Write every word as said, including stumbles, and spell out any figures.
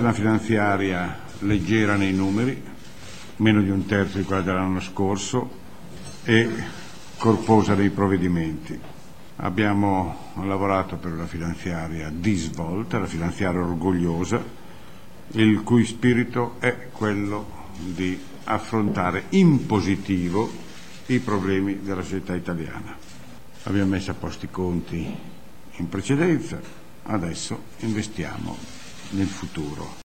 Una finanziaria leggera nei numeri, meno di un terzo di quella dell'anno scorso, e corposa nei provvedimenti. Abbiamo lavorato per una finanziaria di svolta, una finanziaria orgogliosa, il cui spirito è quello di affrontare in positivo i problemi della società italiana. Abbiamo messo a posto i conti in precedenza, adesso investiamo nel futuro.